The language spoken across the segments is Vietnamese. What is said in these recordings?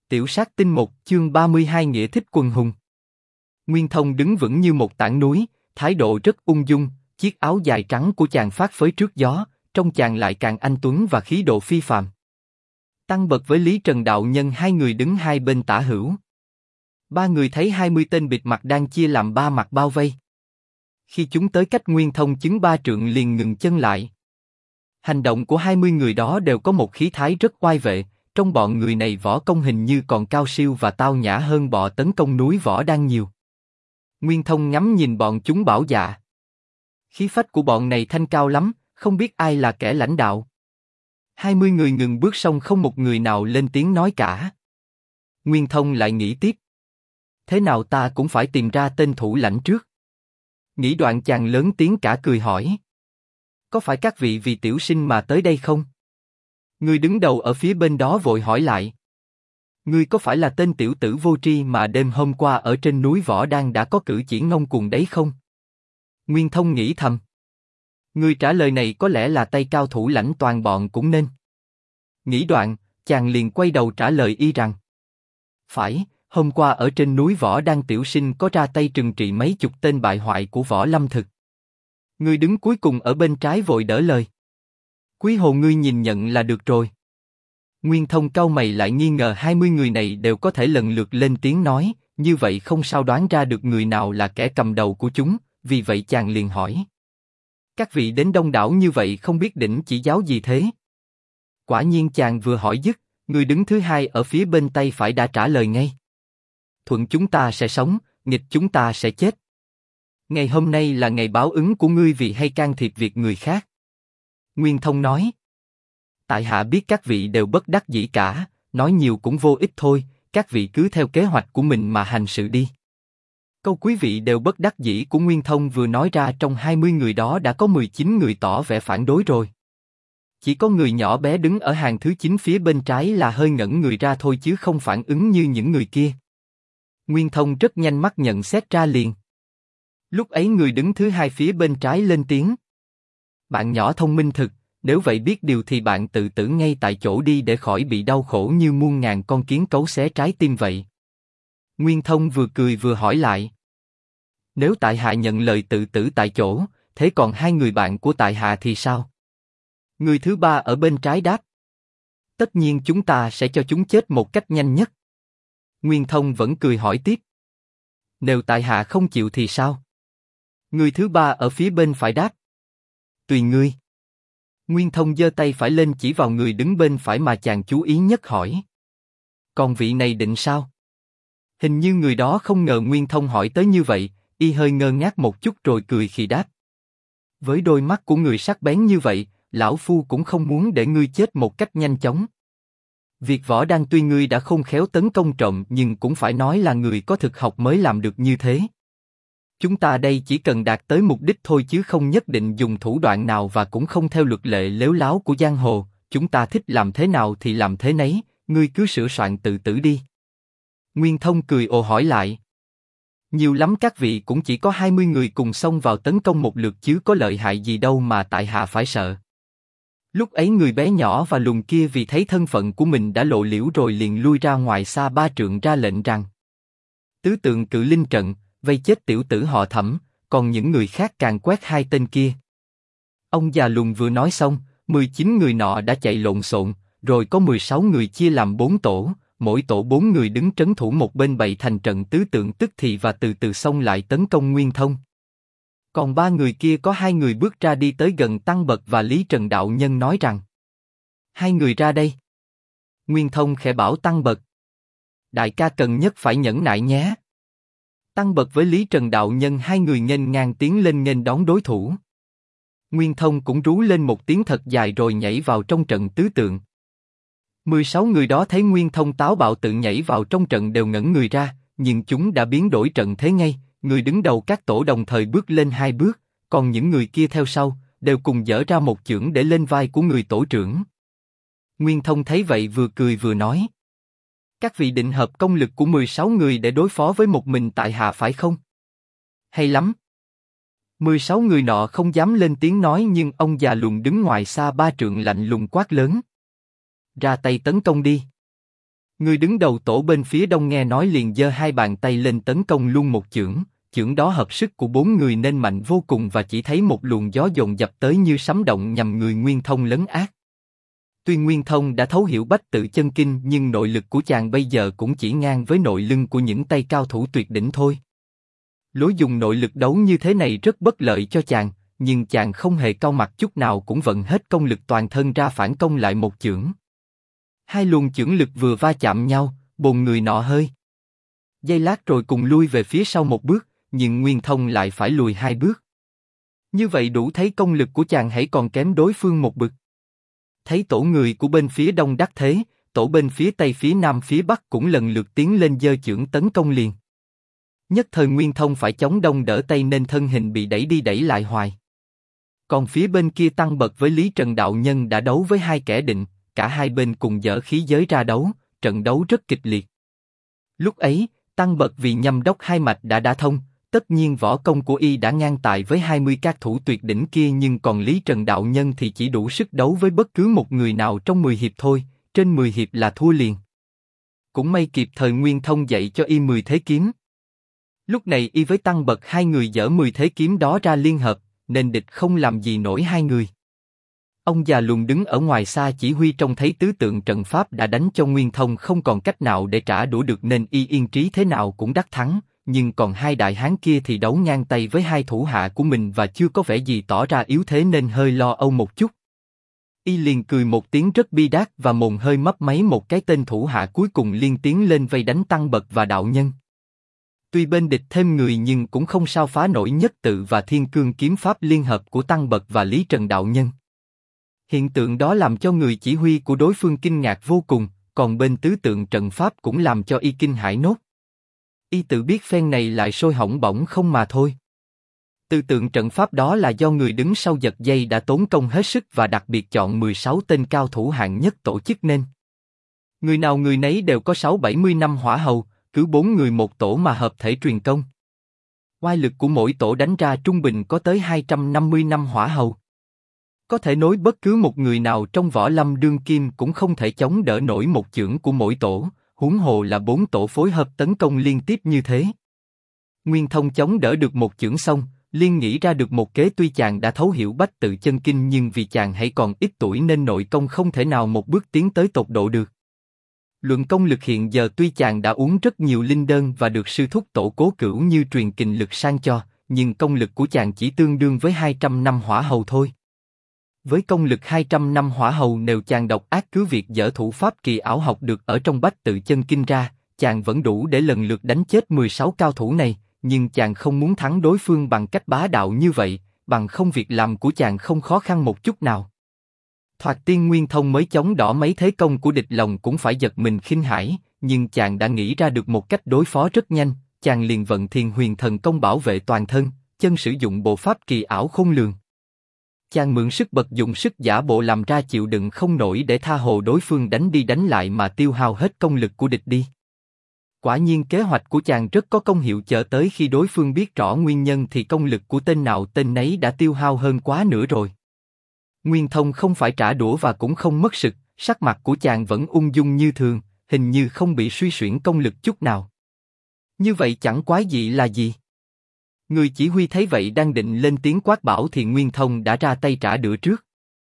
Tiểu sát tinh 1 chương 32 nghĩa thích quần hùng. Nguyên Thông đứng vững như một tảng núi, thái độ rất ung dung, chiếc áo dài trắng của chàng phất phới trước gió, trông chàng lại càng anh tuấn và khí độ phi phàm. Tăng Bật với Lý Trần Đạo Nhân hai người đứng hai bên tả hữu. Ba người thấy 20 tên bịt mặt đang chia làm ba mặt bao vây. Khi chúng tới cách Nguyên Thông chừng 3 trượng liền ngừng chân lại. Hành động của 20 người đó đều có một khí thái rất oai vệ. Trong bọn người này võ công hình như còn cao siêu và tao nhã hơn bọ tấn công núi Võ Đan nhiều. Nguyên Thông ngắm nhìn bọn chúng bảo dạ. Khí phách của bọn này thanh cao lắm, không biết ai là kẻ lãnh đạo. 20 người ngừng bước xong không một người nào lên tiếng nói cả. Nguyên Thông lại nghĩ tiếp. Thế nào ta cũng phải tìm ra tên thủ lãnh trước. Nghĩ đoạn chàng lớn tiếng cả cười hỏi. Có phải các vị vì tiểu sinh mà tới đây không? Người đứng đầu ở phía bên đó vội hỏi lại. Ngươi có phải là tên tiểu tử vô tri mà đêm hôm qua ở trên núi Võ Đan đã có cử chỉ ngông cuồng đấy không? Nguyên Thông nghĩ thầm. Người trả lời này có lẽ là tay cao thủ lãnh toàn bọn cũng nên. Nghĩ đoạn, chàng liền quay đầu trả lời y rằng. Phải, hôm qua ở trên núi Võ Đan tiểu sinh có ra tay trừng trị mấy chục tên bại hoại của Võ Lâm Thực. Người đứng cuối cùng ở bên trái vội đỡ lời. Quý hồ ngươi nhìn nhận là được rồi. Nguyên Thông cau mày lại nghi ngờ 20 người này đều có thể lần lượt lên tiếng nói, như vậy không sao đoán ra được người nào là kẻ cầm đầu của chúng, vì vậy chàng liền hỏi. Các vị đến đông đảo như vậy không biết đỉnh chỉ giáo gì thế? Quả nhiên chàng vừa hỏi dứt, người đứng thứ hai ở phía bên tay phải đã trả lời ngay. Thuận chúng ta sẽ sống, nghịch chúng ta sẽ chết. Ngày hôm nay là ngày báo ứng của ngươi vì hay can thiệp việc người khác. Nguyên Thông nói. Tại hạ biết các vị đều bất đắc dĩ cả, nói nhiều cũng vô ích thôi, các vị cứ theo kế hoạch của mình mà hành sự đi. Câu quý vị đều bất đắc dĩ của Nguyên Thông vừa nói ra trong 20 người đó đã có 19 người tỏ vẻ phản đối rồi. Chỉ có người nhỏ bé đứng ở hàng thứ 9 phía bên trái là hơi ngẩn người ra thôi chứ không phản ứng như những người kia. Nguyên Thông rất nhanh mắt nhận xét ra liền. Lúc ấy người đứng thứ hai phía bên trái lên tiếng. Bạn nhỏ thông minh thực, nếu vậy biết điều thì bạn tự tử ngay tại chỗ đi để khỏi bị đau khổ như muôn ngàn con kiến cấu xé trái tim vậy. Nguyên Thông vừa cười vừa hỏi lại. Nếu tại hạ nhận lời tự tử tại chỗ, thế còn hai người bạn của tại hạ thì sao? Người thứ ba ở bên trái đáp. Tất nhiên chúng ta sẽ cho chúng chết một cách nhanh nhất. Nguyên Thông vẫn cười hỏi tiếp. Nếu tại hạ không chịu thì sao? Người thứ ba ở phía bên phải đáp. Tùy ngươi. Nguyên Thông giơ tay phải lên chỉ vào người đứng bên phải mà chàng chú ý nhất hỏi. Còn vị này định sao? Hình như người đó không ngờ Nguyên Thông hỏi tới như vậy, y hơi ngơ ngác một chút rồi cười khi đáp. Với đôi mắt của người sắc bén như vậy, lão phu cũng không muốn để ngươi chết một cách nhanh chóng. Việc Võ Đan tuy ngươi đã khôn khéo tấn công trộm nhưng cũng phải nói là người có thực học mới làm được như thế. Chúng ta đây chỉ cần đạt tới mục đích thôi chứ không nhất định dùng thủ đoạn nào và cũng không theo luật lệ lếu láo của giang hồ, chúng ta thích làm thế nào thì làm thế nấy, ngươi cứ sửa soạn tự tử đi. Nguyên Thông cười ồ hỏi lại. Nhiều lắm các vị cũng chỉ có 20 người cùng xông vào tấn công một lượt chứ có lợi hại gì đâu mà tại hạ phải sợ. Lúc ấy người bé nhỏ và lùn kia vì thấy thân phận của mình đã lộ liễu rồi liền lui ra ngoài xa 3 trượng ra lệnh rằng. Tứ tượng cự linh trận, vây chết tiểu tử họ Thẩm, còn những người khác càng quét hai tên kia. Ông già lùn vừa nói xong, 19 người nọ đã chạy lộn xộn, rồi có 16 người chia làm 4 tổ, mỗi tổ 4 người đứng trấn thủ một bên bày thành trận tứ tượng tức thì và từ từ xông lại tấn công Nguyên Thông. Còn 3 người kia có 2 người bước ra đi tới gần Tăng Bật và Lý Trần Đạo Nhân nói rằng. 2 người ra đây. Nguyên Thông khẽ bảo Tăng Bật. Đại ca cần nhất phải nhẫn nại nhé. Tăng Bật với Lý Trần Đạo Nhân 2 người nghênh ngang tiến lên nghênh đón đối thủ. Nguyên Thông cũng rú lên một tiếng thật dài rồi nhảy vào trong trận tứ tượng. 16 người đó thấy Nguyên Thông táo bạo tự nhảy vào trong trận đều ngẩn người ra, nhưng chúng đã biến đổi trận thế ngay, người đứng đầu các tổ đồng thời bước lên 2 bước, còn những người kia theo sau, đều cùng giở ra một chưởng để lên vai của người tổ trưởng. Nguyên Thông thấy vậy vừa cười vừa nói. Các vị định hợp công lực của 16 người để đối phó với một mình tại hạ phải không? Hay lắm. 16 người nọ không dám lên tiếng nói nhưng ông già lùn đứng ngoài xa 3 trượng lạnh lùng quát lớn. Ra tay tấn công đi. Người đứng đầu tổ bên phía đông nghe nói liền giơ hai bàn tay lên tấn công luôn một chưởng, chưởng đó hợp sức của bốn người nên mạnh vô cùng và chỉ thấy một luồng gió dồn dập tới như sấm động nhằm người Nguyên Thông lấn át. Tuy Nguyên Thông đã thấu hiểu bách tự chân kinh nhưng nội lực của chàng bây giờ cũng chỉ ngang với nội lưng của những tay cao thủ tuyệt đỉnh thôi. Lối dùng nội lực đấu như thế này rất bất lợi cho chàng, nhưng chàng không hề cau mặt chút nào cũng vận hết công lực toàn thân ra phản công lại một chưởng. Hai luồng chưởng lực vừa va chạm nhau, bồn người nọ hơi giây lát rồi cùng lui về phía sau một bước, nhưng Nguyên Thông lại phải lùi hai bước. Như vậy đủ thấy công lực của chàng hãy còn kém đối phương một bậc. Thấy tổ người của bên phía đông đắc thế, tổ bên phía tây phía nam phía bắc cũng lần lượt tiến lên giơ chưởng tấn công liền. Nhất thời Nguyên Thông phải chống đông đỡ tây nên thân hình bị đẩy đi đẩy lại hoài. Còn phía bên kia Tăng Bật với Lý Trần đạo nhân đã đấu với hai kẻ định, cả hai bên cùng dở khí giới ra đấu, trận đấu rất kịch liệt. Lúc ấy, Tăng Bật vì nhâm đốc hai mạch đã đả thông, tất nhiên võ công của y đã ngang tài với 20 các thủ tuyệt đỉnh kia, nhưng còn Lý Trần đạo nhân thì chỉ đủ sức đấu với bất cứ một người nào trong 10 hiệp thôi, trên 10 hiệp là thua liền. Cũng may kịp thời Nguyên Thông dạy cho y 10 thế kiếm. Lúc này y với Tăng Bật hai người dở 10 thế kiếm đó ra liên hợp, nên địch không làm gì nổi hai người. Ông già lùn đứng ở ngoài xa chỉ huy trông thấy tứ tượng trận pháp đã đánh cho Nguyên Thông không còn cách nào để trả đũa được nên y yên trí thế nào cũng đắc thắng, nhưng còn hai đại hán kia thì đấu ngang tay với hai thủ hạ của mình và chưa có vẻ gì tỏ ra yếu thế nên hơi lo âu một chút. Y liền cười một tiếng rất bi đát và mồm hơi mấp máy một cái, tên thủ hạ cuối cùng liên tiến lên vây đánh Tăng Bật và đạo nhân. Tuy bên địch thêm người nhưng cũng không sao phá nổi nhất tự và thiên cương kiếm pháp liên hợp của Tăng Bật và Lý Trần đạo nhân. Hiện tượng đó làm cho người chỉ huy của đối phương kinh ngạc vô cùng, còn bên tứ tượng trận pháp cũng làm cho y kinh hãi nốt. Y tự biết phen này lại sôi hỏng bỏng không mà thôi. Tứ tượng trận pháp đó là do người đứng sau giật dây đã tốn công hết sức và đặc biệt chọn 16 tên cao thủ hạng nhất tổ chức nên. Người nào người nấy đều có 6-70 năm hỏa hầu, cứ 4 người một tổ mà hợp thể truyền công. Oai lực của mỗi tổ đánh ra trung bình có tới 250 năm hỏa hầu. Có thể nói bất cứ một người nào trong võ lâm đương kim cũng không thể chống đỡ nổi một chưởng của mỗi tổ, huống hồ là 4 tổ phối hợp tấn công liên tiếp như thế. Nguyên Thông chống đỡ được một chưởng xong, liên nghĩ ra được một kế. Tuy chàng đã thấu hiểu bách tự chân kinh nhưng vì chàng hãy còn ít tuổi nên nội công không thể nào một bước tiến tới tột độ được. Luận công lực hiện giờ tuy chàng đã uống rất nhiều linh đơn và được sư thúc Tổ Cố Cửu như truyền kình lực sang cho, nhưng công lực của chàng chỉ tương đương với 200 năm hỏa hầu thôi. Với công lực 200 năm hỏa hầu, nếu chàng độc ác cứ việc dở thủ pháp kỳ ảo học được ở trong bách tự chân kinh ra, chàng vẫn đủ để lần lượt đánh chết 16 cao thủ này, nhưng chàng không muốn thắng đối phương bằng cách bá đạo như vậy, bằng không việc làm của chàng không khó khăn một chút nào. Thoạt tiên Nguyên Thông mới chống đỏ mấy thế công của địch lòng cũng phải giật mình khinh hãi, nhưng chàng đã nghĩ ra được một cách đối phó rất nhanh, chàng liền vận Thiền Huyền Thần Công bảo vệ toàn thân, chân sử dụng bộ pháp kỳ ảo khôn lường. Chàng mượn sức bật dùng sức giả bộ làm ra chịu đựng không nổi để tha hồ đối phương đánh đi đánh lại mà tiêu hao hết công lực của địch đi. Quả nhiên kế hoạch của chàng rất có công hiệu, chờ tới khi đối phương biết rõ nguyên nhân thì công lực của tên nào tên nấy đã tiêu hao hơn quá nữa rồi. Nguyên Thông không phải trả đũa và cũng không mất sực, sắc mặt của chàng vẫn ung dung như thường, hình như không bị suy xuyển công lực chút nào. Như vậy chẳng quái dị là gì? Người chỉ huy thấy vậy đang định lên tiếng quát bảo thì Nguyên Thông đã ra tay trả đũa trước.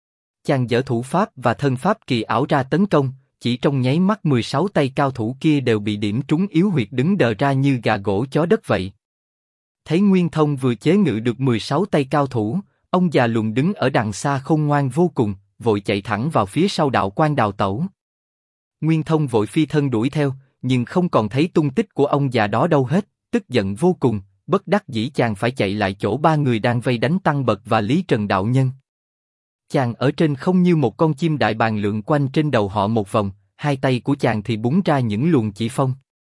Chàng dở thủ pháp và thân pháp kỳ ảo ra tấn công, chỉ trong nháy mắt 16 tay cao thủ kia đều bị điểm trúng yếu huyệt đứng đờ ra như gà gỗ chó đất vậy. Thấy Nguyên Thông vừa chế ngự được 16 tay cao thủ, ông già lùn đứng ở đằng xa khôn ngoan vô cùng, vội chạy thẳng vào phía sau đạo quan đào tẩu. Nguyên Thông vội phi thân đuổi theo, nhưng không còn thấy tung tích của ông già đó đâu hết, tức giận vô cùng, bất đắc dĩ chàng phải chạy lại chỗ ba người đang vây đánh Tăng Bật và Lý Trần đạo nhân. Chàng ở trên không như một con chim đại bàng lượn quanh trên đầu họ một vòng, hai tay của chàng thì búng ra những luồng chỉ phong.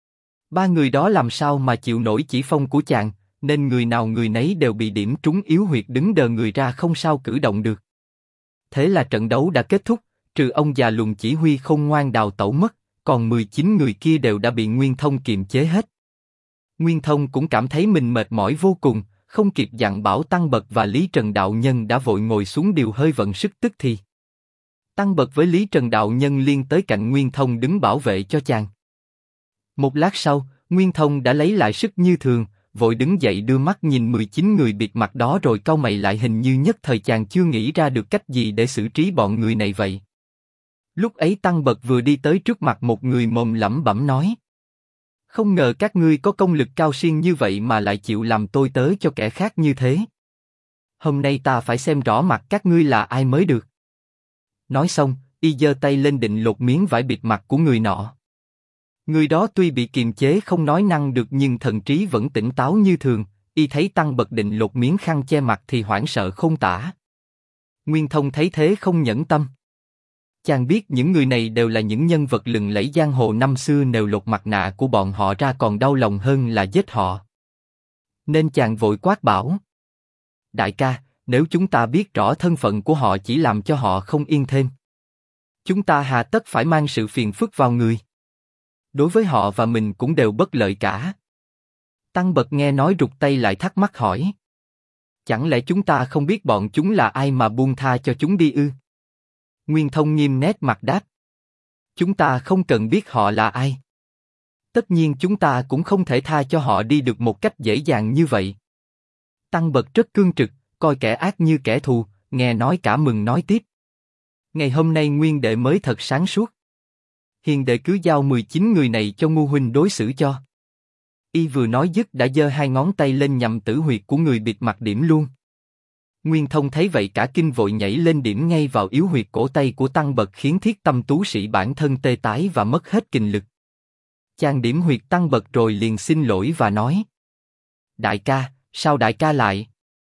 Ba người đó làm sao mà chịu nổi chỉ phong của chàng, nên người nào người nấy đều bị điểm trúng yếu huyệt đứng đờ người ra không sao cử động được. Thế là trận đấu đã kết thúc, trừ ông già lùn chỉ huy khôn ngoan đào tẩu mất, còn 19 người kia đều đã bị Nguyên Thông kiềm chế hết. Nguyên Thông cũng cảm thấy mình mệt mỏi vô cùng, không kịp dặn bảo Tăng Bật và Lý Trần đạo nhân đã vội ngồi xuống điều hơi vận sức tức thì. Tăng Bật với Lý Trần đạo nhân liên tới cạnh Nguyên Thông đứng bảo vệ cho chàng. Một lát sau, Nguyên Thông đã lấy lại sức như thường, vội đứng dậy đưa mắt nhìn 19 người bịt mặt đó rồi cau mày lại, hình như nhất thời chàng chưa nghĩ ra được cách gì để xử trí bọn người này vậy. Lúc ấy Tăng Bật vừa đi tới trước mặt một người mồm lẩm bẩm nói: không ngờ các ngươi có công lực cao siêng như vậy mà lại chịu làm tôi tớ cho kẻ khác như thế. Hôm nay ta phải xem rõ mặt các ngươi là ai mới được. Nói xong, y giơ tay lên định lột miếng vải bịt mặt của người nọ. Người đó tuy bị kiềm chế không nói năng được nhưng thần trí vẫn tỉnh táo như thường. Y thấy Tăng Bật định lột miếng khăn che mặt thì hoảng sợ không tả. Nguyên Thông thấy thế không nhẫn tâm. Chàng biết những người này đều là những nhân vật lừng lẫy giang hồ năm xưa, nếu lột mặt nạ của bọn họ ra còn đau lòng hơn là giết họ. Nên chàng vội quát bảo: đại ca, nếu chúng ta biết rõ thân phận của họ chỉ làm cho họ không yên thêm. Chúng ta hà tất phải mang sự phiền phức vào người. Đối với họ và mình cũng đều bất lợi cả. Tăng Bật nghe nói rụt tay lại, thắc mắc hỏi: chẳng lẽ chúng ta không biết bọn chúng là ai mà buông tha cho chúng đi ư? Nguyên Thông nghiêm nét mặt đáp: chúng ta không cần biết họ là ai. Tất nhiên chúng ta cũng không thể tha cho họ đi được một cách dễ dàng như vậy. Tăng Bật rất cương trực, coi kẻ ác như kẻ thù, nghe nói cả mừng nói tiếp: ngày hôm nay Nguyên đệ mới thật sáng suốt. Hiền đệ cứ giao 19 người này cho Ngu huynh đối xử cho. Y vừa nói dứt đã giơ hai ngón tay lên nhằm tử huyệt của người bịt mặt điểm luôn. Nguyên Thông thấy vậy cả kinh vội nhảy lên điểm ngay vào yếu huyệt cổ tay của Tăng Bật, khiến thiết tâm tú sĩ bản thân tê tái và mất hết kình lực. Chàng điểm huyệt Tăng Bật rồi liền xin lỗi và nói: đại ca, sao đại ca lại?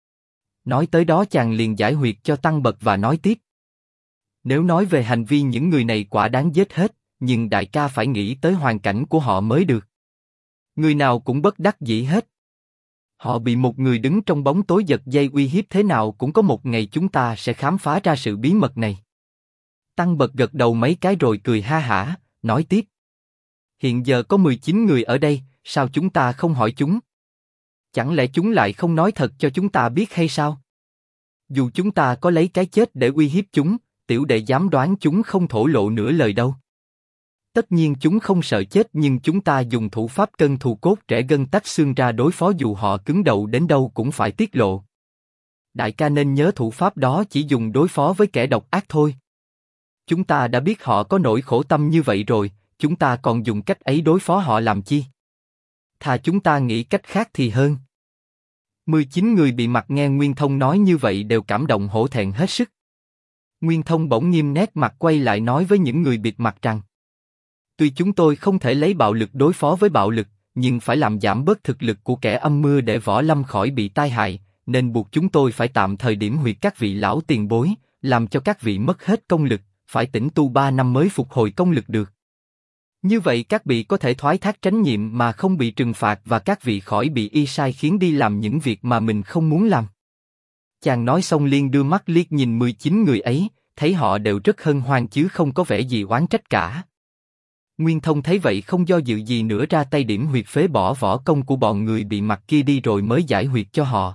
Nói tới đó chàng liền giải huyệt cho Tăng Bật và nói tiếp: nếu nói về hành vi những người này quả đáng giết hết, nhưng đại ca phải nghĩ tới hoàn cảnh của họ mới được. Người nào cũng bất đắc dĩ hết. Họ bị một người đứng trong bóng tối giật dây uy hiếp, thế nào cũng có một ngày chúng ta sẽ khám phá ra sự bí mật này. Tăng Bật gật đầu mấy cái rồi cười ha hả, nói tiếp: hiện giờ có 19 người ở đây, sao chúng ta không hỏi chúng? Chẳng lẽ chúng lại không nói thật cho chúng ta biết hay sao? Dù chúng ta có lấy cái chết để uy hiếp chúng, tiểu đệ dám đoán chúng không thổ lộ nửa lời đâu. Tất nhiên chúng không sợ chết, nhưng chúng ta dùng thủ pháp cân thù cốt trẻ gân tách xương ra đối phó, dù họ cứng đầu đến đâu cũng phải tiết lộ. Đại ca nên nhớ thủ pháp đó chỉ dùng đối phó với kẻ độc ác thôi. Chúng ta đã biết họ có nỗi khổ tâm như vậy rồi, chúng ta còn dùng cách ấy đối phó họ làm chi? Thà chúng ta nghĩ cách khác thì hơn. 19 người bị mặt nghe Nguyên Thông nói như vậy đều cảm động hổ thẹn hết sức. Nguyên Thông bỗng nghiêm nét mặt quay lại nói với những người bịt mặt rằng: tuy chúng tôi không thể lấy bạo lực đối phó với bạo lực, nhưng phải làm giảm bớt thực lực của kẻ âm mưu để Võ Lâm khỏi bị tai hại, nên buộc chúng tôi phải tạm thời điểm huyệt các vị lão tiền bối, làm cho các vị mất hết công lực, phải tĩnh tu 3 năm mới phục hồi công lực được. Như vậy các vị có thể thoái thác trách nhiệm mà không bị trừng phạt, và các vị khỏi bị y sai khiến đi làm những việc mà mình không muốn làm. Chàng nói xong liền đưa mắt liếc nhìn 19 người ấy, thấy họ đều rất hân hoan chứ không có vẻ gì oán trách cả. Nguyên Thông thấy vậy không do dự gì nữa, ra tay điểm huyệt phế bỏ võ công của bọn người bị mặt kia đi rồi mới giải huyệt cho họ.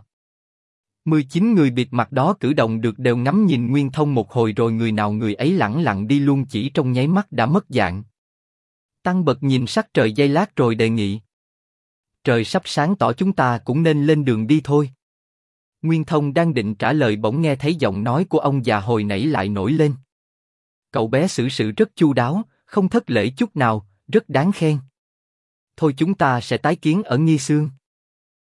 19 người bịt mặt đó cử động được đều ngắm nhìn Nguyên Thông một hồi rồi người nào người ấy lẳng lặng đi luôn, chỉ trong nháy mắt đã mất dạng. Tăng Bật nhìn sắc trời giây lát rồi đề nghị: trời sắp sáng tỏ, chúng ta cũng nên lên đường đi thôi. Nguyên Thông đang định trả lời bỗng nghe thấy giọng nói của ông già hồi nãy lại nổi lên: cậu bé xử sự rất chu đáo, không thất lễ chút nào, rất đáng khen. Thôi chúng ta sẽ tái kiến ở Nghi Xương.